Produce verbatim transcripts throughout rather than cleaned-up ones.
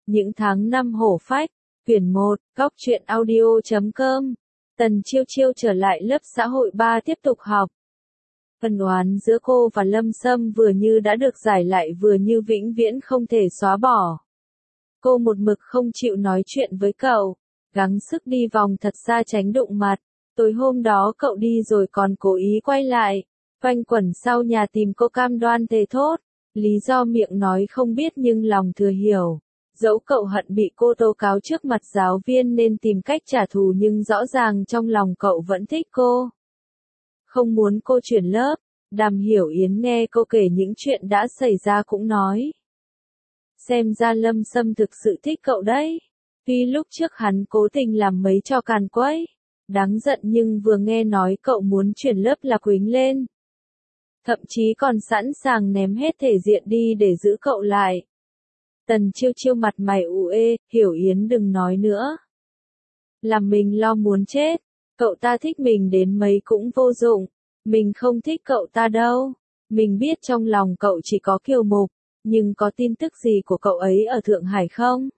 Những tháng năm hổ phách, quyển một, góc truyện audio chấm com. Tần Chiêu Chiêu trở lại lớp xã hội ba tiếp tục học. Ân oán giữa cô và Lâm Sâm vừa như đã được giải lại vừa như vĩnh viễn không thể xóa bỏ. Cô một mực không chịu nói chuyện với cậu, gắng sức đi vòng thật xa tránh đụng mặt. Tối hôm đó cậu đi rồi còn cố ý quay lại, quanh quẩn sau nhà tìm cô cam đoan thề thốt. Lý do miệng nói không biết nhưng lòng thừa hiểu. Dẫu cậu hận bị cô tố cáo trước mặt giáo viên nên tìm cách trả thù nhưng rõ ràng trong lòng cậu vẫn thích cô. Không muốn cô chuyển lớp, Đàm Hiểu Yến nghe cô kể những chuyện đã xảy ra cũng nói. Xem ra Lâm Sâm thực sự thích cậu đấy. Tuy lúc trước hắn cố tình làm mấy trò càn quấy, đáng giận nhưng vừa nghe nói cậu muốn chuyển lớp là quýnh lên. Thậm chí còn sẵn sàng ném hết thể diện đi để giữ cậu lại. Tần Chiêu Chiêu mặt mày ủ ê, Hiểu Yến đừng nói nữa. Làm mình lo muốn chết, cậu ta thích mình đến mấy cũng vô dụng, mình không thích cậu ta đâu. Mình biết trong lòng cậu chỉ có Kiều Mục, nhưng có tin tức gì của cậu ấy ở Thượng Hải không?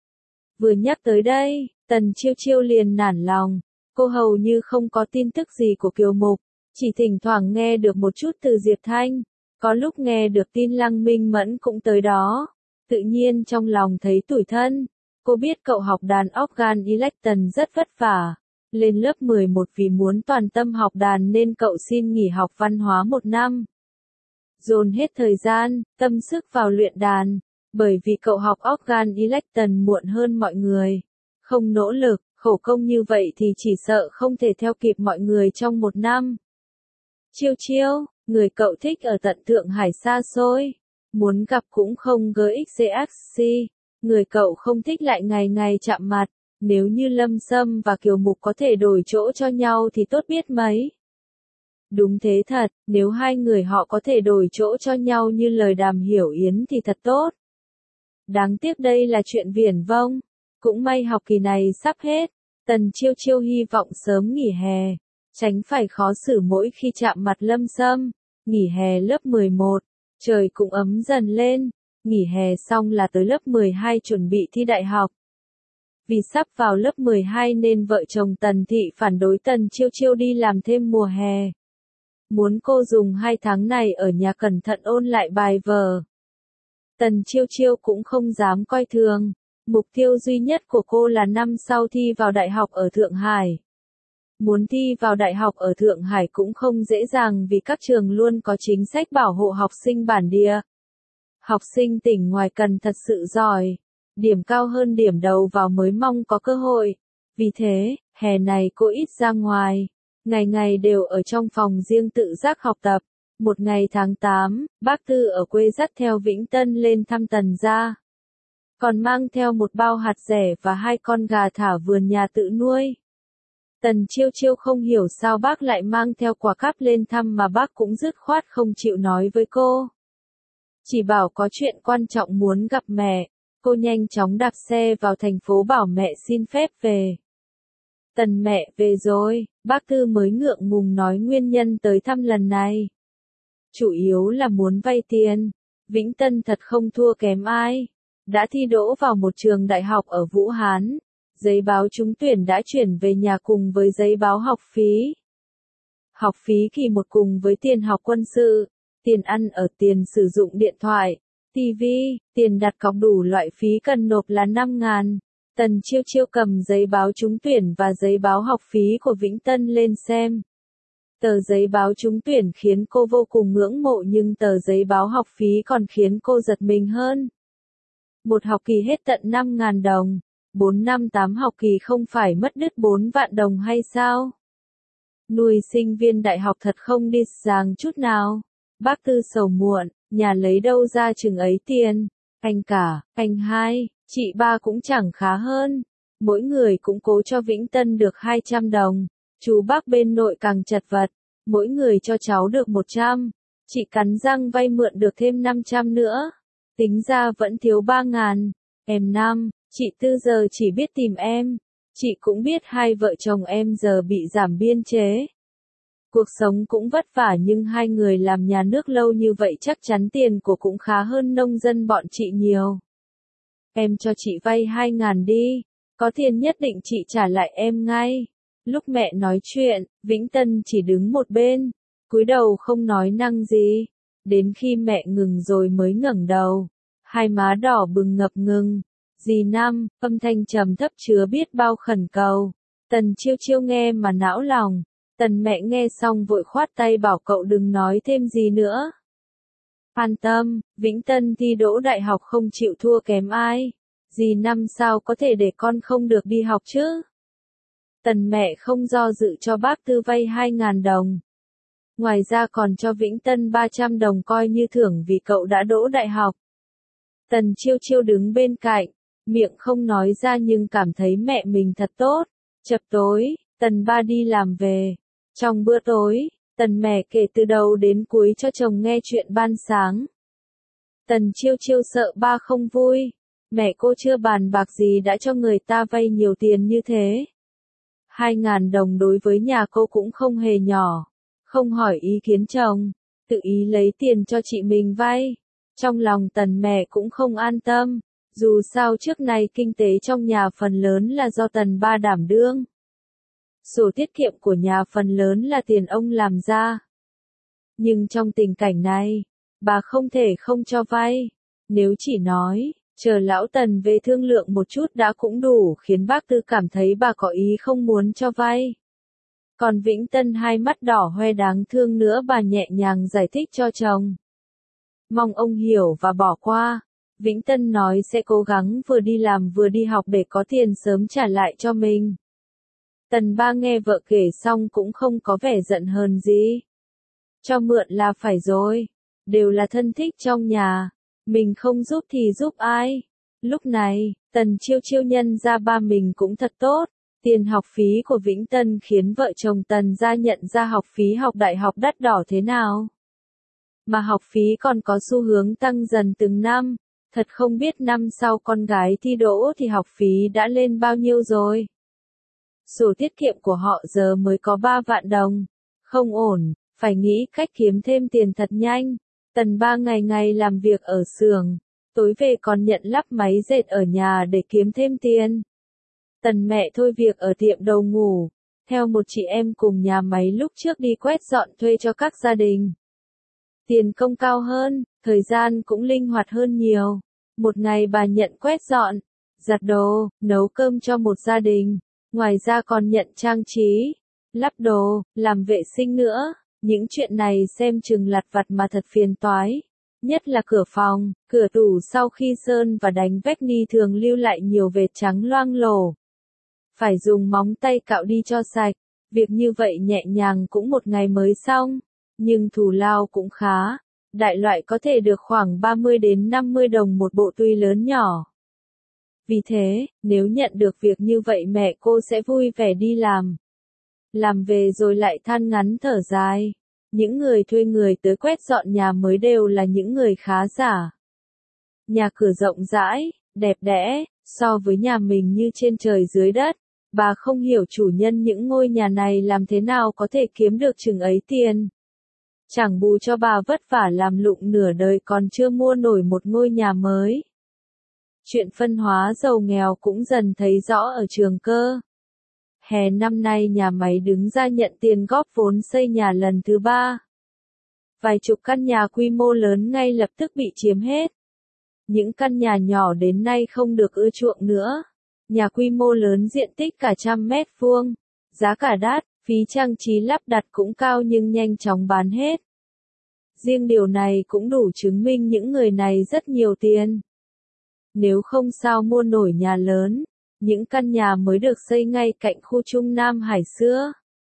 Vừa nhắc tới đây, Tần Chiêu Chiêu liền nản lòng, cô hầu như không có tin tức gì của Kiều Mục, chỉ thỉnh thoảng nghe được một chút từ Diệp Thanh, có lúc nghe được tin Lăng Minh Mẫn cũng tới đó. Tự nhiên trong lòng thấy tủi thân, cô biết cậu học đàn organ electon rất vất vả, lên lớp mười một vì muốn toàn tâm học đàn nên cậu xin nghỉ học văn hóa một năm. Dồn hết thời gian, tâm sức vào luyện đàn, bởi vì cậu học organ electon muộn hơn mọi người. Không nỗ lực, khổ công như vậy thì chỉ sợ không thể theo kịp mọi người trong một năm. Chiêu Chiêu, người cậu thích ở tận Thượng Hải xa xôi. Muốn gặp cũng không gxcxc, người cậu không thích lại ngày ngày chạm mặt, nếu như Lâm Sâm và Kiều Mục có thể đổi chỗ cho nhau thì tốt biết mấy. Đúng thế thật, nếu hai người họ có thể đổi chỗ cho nhau như lời Đàm Hiểu Yến thì thật tốt. Đáng tiếc đây là chuyện viển vông, cũng may học kỳ này sắp hết, Tần Chiêu Chiêu hy vọng sớm nghỉ hè, tránh phải khó xử mỗi khi chạm mặt Lâm Sâm. Nghỉ hè lớp mười một. Trời cũng ấm dần lên, nghỉ hè xong là tới lớp mười hai chuẩn bị thi đại học. Vì sắp vào lớp mười hai nên vợ chồng Tần Thị phản đối Tần Chiêu Chiêu đi làm thêm mùa hè. Muốn cô dùng hai tháng này ở nhà cẩn thận ôn lại bài vở. Tần Chiêu Chiêu cũng không dám coi thường, mục tiêu duy nhất của cô là năm sau thi vào đại học ở Thượng Hải. Muốn thi vào đại học ở Thượng Hải cũng không dễ dàng vì các trường luôn có chính sách bảo hộ học sinh bản địa. Học sinh tỉnh ngoài cần thật sự giỏi, điểm cao hơn điểm đầu vào mới mong có cơ hội. Vì thế, hè này cô ít ra ngoài, ngày ngày đều ở trong phòng riêng tự giác học tập. Một ngày tháng tám, bác Tư ở quê dắt theo Vĩnh Tân lên thăm Tần gia. Còn mang theo một bao hạt dẻ và hai con gà thả vườn nhà tự nuôi. Tần Chiêu Chiêu không hiểu sao bác lại mang theo quả cáp lên thăm mà bác cũng dứt khoát không chịu nói với cô. Chỉ bảo có chuyện quan trọng muốn gặp mẹ, cô nhanh chóng đạp xe vào thành phố bảo mẹ xin phép về. Tần mẹ về rồi, bác Tư mới ngượng ngùng nói nguyên nhân tới thăm lần này. Chủ yếu là muốn vay tiền, Vĩnh Tân thật không thua kém ai. Đã thi đỗ vào một trường đại học ở Vũ Hán. Giấy báo trúng tuyển đã chuyển về nhà cùng với giấy báo học phí. Học phí kỳ một cùng với tiền học quân sự, tiền ăn ở, tiền sử dụng điện thoại, tivi, tiền đặt cọc đủ loại phí cần nộp là năm ngàn. Tần Chiêu Chiêu cầm giấy báo trúng tuyển và giấy báo học phí của Vĩnh Tân lên xem. Tờ giấy báo trúng tuyển khiến cô vô cùng ngưỡng mộ nhưng tờ giấy báo học phí còn khiến cô giật mình hơn. Một học kỳ hết tận năm ngàn đồng. bốn năm tám học kỳ không phải mất đứt bốn vạn đồng hay sao? Nuôi sinh viên đại học thật không đi dàng chút nào. Bác Tư sầu muộn, nhà lấy đâu ra chừng ấy tiền. Anh cả, anh hai, chị ba cũng chẳng khá hơn. Mỗi người cũng cố cho Vĩnh Tân được hai trăm đồng. Chú bác bên nội càng chật vật. Mỗi người cho cháu được một trăm. Chị cắn răng vay mượn được thêm năm trăm nữa. Tính ra vẫn thiếu ba ngàn. Em năm. Chị Tư giờ chỉ biết tìm em. Chị cũng biết hai vợ chồng em giờ bị giảm biên chế. Cuộc sống cũng vất vả nhưng hai người làm nhà nước lâu như vậy chắc chắn tiền của cũng khá hơn nông dân bọn chị nhiều. Em cho chị vay hai ngàn đi, có tiền nhất định chị trả lại em ngay. Lúc mẹ nói chuyện, Vĩnh Tân chỉ đứng một bên, cúi đầu không nói năng gì. Đến khi mẹ ngừng rồi mới ngẩng đầu, hai má đỏ bừng ngập ngừng. Dì Năm, âm thanh trầm thấp chứa biết bao khẩn cầu. Tần Chiêu Chiêu nghe mà não lòng. Tần mẹ nghe xong vội khoát tay bảo cậu đừng nói thêm gì nữa. An tâm, Vĩnh Tân thi đỗ đại học không chịu thua kém ai. Dì Năm sao có thể để con không được đi học chứ? Tần mẹ không do dự cho bác Tư vay hai ngàn đồng. Ngoài ra còn cho Vĩnh Tân ba trăm đồng coi như thưởng vì cậu đã đỗ đại học. Tần Chiêu Chiêu đứng bên cạnh, miệng không nói ra nhưng cảm thấy mẹ mình thật tốt. Chập tối, Tần ba đi làm về. Trong bữa tối, Tần mẹ kể từ đầu đến cuối cho chồng nghe chuyện ban sáng. Tần Chiêu Chiêu sợ ba không vui. Mẹ cô chưa bàn bạc gì đã cho người ta vay nhiều tiền như thế. Hai ngàn đồng đối với nhà cô cũng không hề nhỏ. Không hỏi ý kiến chồng, tự ý lấy tiền cho chị mình vay. Trong lòng Tần mẹ cũng không an tâm. Dù sao trước nay kinh tế trong nhà phần lớn là do Tần ba đảm đương. Sổ tiết kiệm của nhà phần lớn là tiền ông làm ra. Nhưng trong tình cảnh này, bà không thể không cho vay. Nếu chỉ nói, chờ lão Tần về thương lượng một chút đã cũng đủ khiến bác Tư cảm thấy bà có ý không muốn cho vay. Còn Vĩnh Tân hai mắt đỏ hoe đáng thương nữa bà nhẹ nhàng giải thích cho chồng. Mong ông hiểu và bỏ qua. Vĩnh Tân nói sẽ cố gắng vừa đi làm vừa đi học để có tiền sớm trả lại cho mình. Tần ba nghe vợ kể xong cũng không có vẻ giận hờn gì. Cho mượn là phải rồi. Đều là thân thích trong nhà. Mình không giúp thì giúp ai. Lúc này, Tần Chiêu Chiêu nhân ra ba mình cũng thật tốt. Tiền học phí của Vĩnh Tân khiến vợ chồng Tần ra nhận ra học phí học đại học đắt đỏ thế nào. Mà học phí còn có xu hướng tăng dần từng năm. Thật không biết năm sau con gái thi đỗ thì học phí đã lên bao nhiêu rồi. Sổ tiết kiệm của họ giờ mới có ba vạn đồng. Không ổn, phải nghĩ cách kiếm thêm tiền thật nhanh. Tần ba ngày ngày làm việc ở xưởng, tối về còn nhận lắp máy dệt ở nhà để kiếm thêm tiền. Tần mẹ thôi việc ở tiệm đầu ngủ, theo một chị em cùng nhà máy lúc trước đi quét dọn thuê cho các gia đình. Tiền công cao hơn, thời gian cũng linh hoạt hơn nhiều. Một ngày bà nhận quét dọn, giặt đồ, nấu cơm cho một gia đình. Ngoài ra còn nhận trang trí, lắp đồ, làm vệ sinh nữa. Những chuyện này xem chừng lặt vặt mà thật phiền toái. Nhất là cửa phòng, cửa tủ sau khi sơn và đánh vách ni thường lưu lại nhiều vệt trắng loang lổ. Phải dùng móng tay cạo đi cho sạch. Việc như vậy nhẹ nhàng cũng một ngày mới xong. Nhưng thù lao cũng khá. Đại loại có thể được khoảng ba mươi đến năm mươi đồng một bộ tuy lớn nhỏ. Vì thế, nếu nhận được việc như vậy mẹ cô sẽ vui vẻ đi làm. Làm về rồi lại than ngắn thở dài. Những người thuê người tới quét dọn nhà mới đều là những người khá giả. Nhà cửa rộng rãi, đẹp đẽ, so với nhà mình như trên trời dưới đất. Bà không hiểu chủ nhân những ngôi nhà này làm thế nào có thể kiếm được chừng ấy tiền. Chẳng bù cho bà vất vả làm lụng nửa đời còn chưa mua nổi một ngôi nhà mới. Chuyện phân hóa giàu nghèo cũng dần thấy rõ ở Trường Cơ. Hè năm nay nhà máy đứng ra nhận tiền góp vốn xây nhà lần thứ ba. Vài chục căn nhà quy mô lớn ngay lập tức bị chiếm hết. Những căn nhà nhỏ đến nay không được ưa chuộng nữa. Nhà quy mô lớn diện tích cả trăm mét vuông. Giá cả đắt, phí trang trí lắp đặt cũng cao nhưng nhanh chóng bán hết. Riêng điều này cũng đủ chứng minh những người này rất nhiều tiền. Nếu không sao mua nổi nhà lớn. Những căn nhà mới được xây ngay cạnh khu Trung Nam Hải xưa.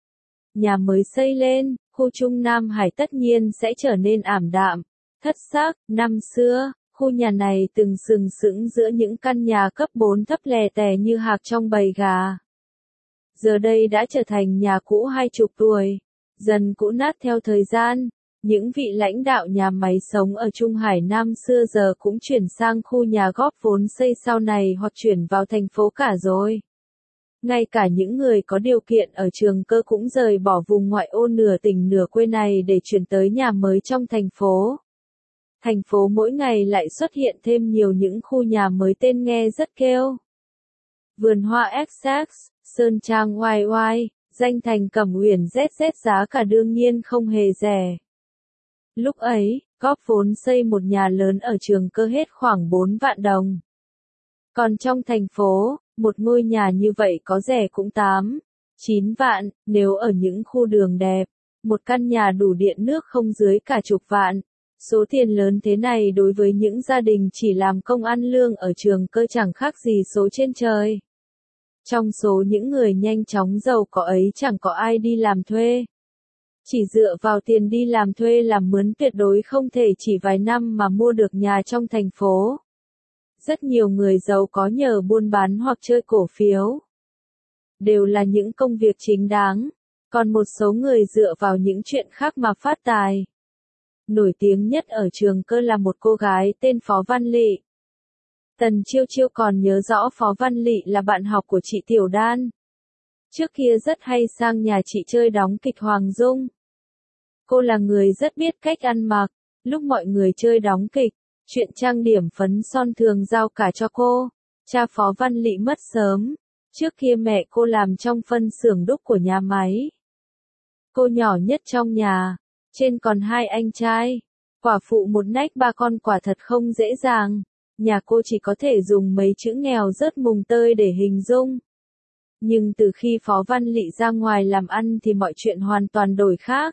Nhà mới xây lên, khu Trung Nam Hải tất nhiên sẽ trở nên ảm đạm, thất sắc. Năm xưa, khu nhà này từng sừng sững giữa những căn nhà cấp bốn thấp lè tè như hạc trong bầy gà. Giờ đây đã trở thành nhà cũ hai chục tuổi, dần cũ nát theo thời gian. Những vị lãnh đạo nhà máy sống ở Trung Hải Nam xưa giờ cũng chuyển sang khu nhà góp vốn xây sau này hoặc chuyển vào thành phố cả rồi. Ngay cả những người có điều kiện ở Trường Cơ cũng rời bỏ vùng ngoại ô nửa tỉnh nửa quê này để chuyển tới nhà mới trong thành phố. thành phố mỗi ngày lại xuất hiện thêm nhiều những khu nhà mới tên nghe rất kêu. Vườn hoa ích ích, Sơn Trang Y Y, danh thành Cẩm Uyển Z Z giá cả đương nhiên không hề rẻ. Lúc ấy, góp vốn xây một nhà lớn ở Trường Cơ hết khoảng bốn vạn đồng. Còn trong thành phố, một ngôi nhà như vậy có rẻ cũng tám, chín vạn, nếu ở những khu đường đẹp, một căn nhà đủ điện nước không dưới cả chục vạn. Số tiền lớn thế này đối với những gia đình chỉ làm công ăn lương ở Trường Cơ chẳng khác gì số trên trời. Trong số những người nhanh chóng giàu có ấy chẳng có ai đi làm thuê. Chỉ dựa vào tiền đi làm thuê làm mướn tuyệt đối không thể chỉ vài năm mà mua được nhà trong thành phố. Rất nhiều người giàu có nhờ buôn bán hoặc chơi cổ phiếu. Đều là những công việc chính đáng. Còn một số người dựa vào những chuyện khác mà phát tài. Nổi tiếng nhất ở Trường Cơ là một cô gái tên Phó Văn Lị. Tần Chiêu Chiêu còn nhớ rõ Phó Văn Lị là bạn học của chị Tiểu Đan. Trước kia rất hay sang nhà chị chơi đóng kịch Hoàng Dung. Cô là người rất biết cách ăn mặc, lúc mọi người chơi đóng kịch, chuyện trang điểm phấn son thường giao cả cho cô. Cha Phó Văn Lị mất sớm, trước kia mẹ cô làm trong phân xưởng đúc của nhà máy. Cô nhỏ nhất trong nhà, trên còn hai anh trai, quả phụ một nách ba con quả thật không dễ dàng. Nhà cô chỉ có thể dùng mấy chữ nghèo rớt mùng tơi để hình dung. Nhưng từ khi Phó Văn Lị ra ngoài làm ăn thì mọi chuyện hoàn toàn đổi khác.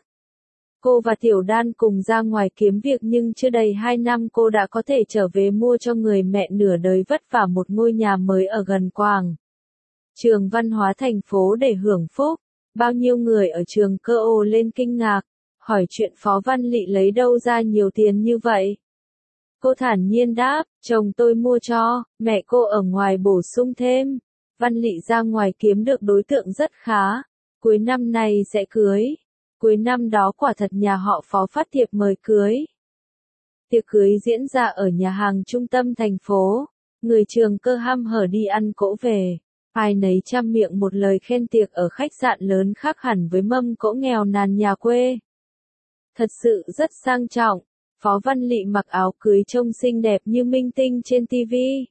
Cô và Tiểu Đan cùng ra ngoài kiếm việc nhưng chưa đầy hai năm cô đã có thể trở về mua cho người mẹ nửa đời vất vả một ngôi nhà mới ở gần Quảng Trường Văn hóa thành phố để hưởng phúc. Bao nhiêu người ở Trường Cơ ồ lên kinh ngạc, hỏi chuyện Phó Văn Lị lấy đâu ra nhiều tiền như vậy. Cô thản nhiên đáp, chồng tôi mua cho, mẹ cô ở ngoài bổ sung thêm. Văn Lị ra ngoài kiếm được đối tượng rất khá, cuối năm này sẽ cưới. Cuối năm đó quả thật nhà họ Phó phát thiệp mời cưới. Tiệc cưới diễn ra ở nhà hàng trung tâm thành phố, người Trường Cơ hăm hở đi ăn cỗ về. Ai nấy trăm miệng một lời khen tiệc ở khách sạn lớn khác hẳn với mâm cỗ nghèo nàn nhà quê. Thật sự rất sang trọng. Phó Văn Lị mặc áo cưới trông xinh đẹp như minh tinh trên ti vi.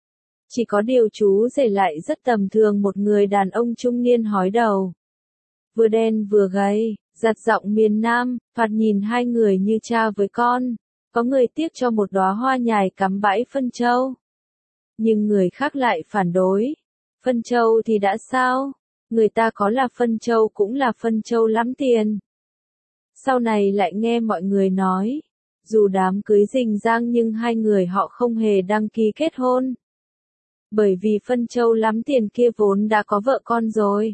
Chỉ có điều chú rể lại rất tầm thường, một người đàn ông trung niên hói đầu. Vừa đen vừa gầy, giặt giọng miền Nam, thoạt nhìn hai người như cha với con. Có người tiếc cho một đóa hoa nhài cắm bãi phân châu. Nhưng người khác lại phản đối. Phân châu thì đã sao? Người ta có là phân châu cũng là phân châu lắm tiền. Sau này lại nghe mọi người nói. Dù đám cưới rình rang nhưng hai người họ không hề đăng ký kết hôn. Bởi vì phân châu lắm tiền kia vốn đã có vợ con rồi.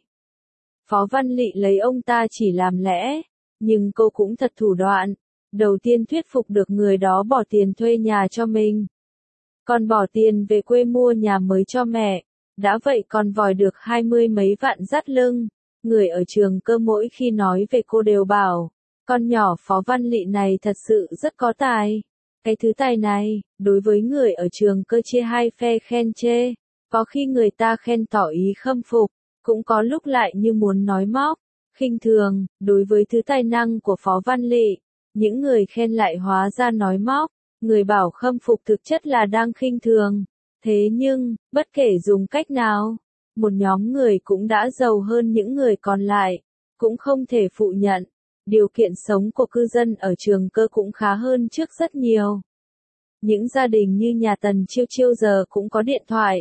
Phó Văn Lị lấy ông ta chỉ làm lẽ, nhưng cô cũng thật thủ đoạn. Đầu tiên thuyết phục được người đó bỏ tiền thuê nhà cho mình. Còn bỏ tiền về quê mua nhà mới cho mẹ. Đã vậy còn vòi được hai mươi mấy vạn dắt lưng. Người ở Trường Cơ mỗi khi nói về cô đều bảo. Con nhỏ Phó Văn Lị này thật sự rất có tài. Cái thứ tài này, đối với người ở Trường Cơ chia hai phe khen chê. Có khi người ta khen tỏ ý khâm phục, cũng có lúc lại như muốn nói móc, khinh thường. Đối với thứ tài năng của Phó Văn Lị, những người khen lại hóa ra nói móc, người bảo khâm phục thực chất là đang khinh thường. Thế nhưng, bất kể dùng cách nào, một nhóm người cũng đã giàu hơn những người còn lại, cũng không thể phủ nhận. Điều kiện sống của cư dân ở Trường Cơ cũng khá hơn trước rất nhiều. Những gia đình như nhà Tần Chiêu Chiêu giờ cũng có điện thoại.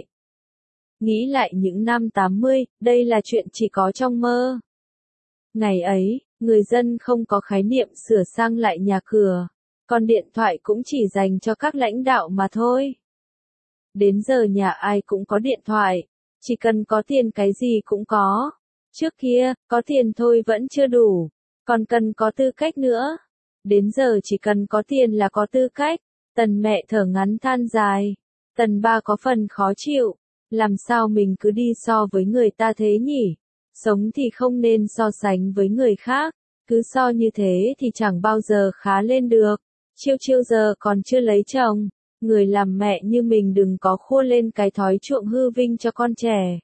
Nghĩ lại những năm tám mươi, đây là chuyện chỉ có trong mơ. Ngày ấy, người dân không có khái niệm sửa sang lại nhà cửa, còn điện thoại cũng chỉ dành cho các lãnh đạo mà thôi. Đến giờ nhà ai cũng có điện thoại, chỉ cần có tiền cái gì cũng có. Trước kia, có tiền thôi vẫn chưa đủ, còn cần có tư cách nữa. Đến giờ chỉ cần có tiền là có tư cách. Tần mẹ thở ngắn than dài. Tần ba có phần khó chịu. Làm sao mình cứ đi so với người ta thế nhỉ? Sống thì không nên so sánh với người khác. Cứ so như thế thì chẳng bao giờ khá lên được. Chiêu Chiêu giờ còn chưa lấy chồng. Người làm mẹ như mình đừng có khua lên cái thói chuộng hư vinh cho con trẻ.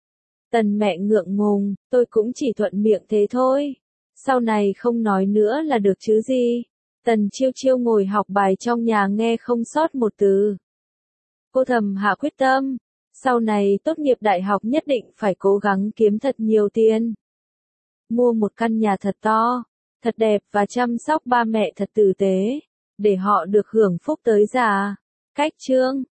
Tần mẹ ngượng ngùng, tôi cũng chỉ thuận miệng thế thôi. Sau này không nói nữa là được chứ gì. Tần Chiêu Chiêu ngồi học bài trong nhà nghe không sót một từ. Cô thầm hạ quyết tâm, sau này tốt nghiệp đại học nhất định phải cố gắng kiếm thật nhiều tiền. Mua một căn nhà thật to, thật đẹp và chăm sóc ba mẹ thật tử tế, để họ được hưởng phúc tới già. Cách chương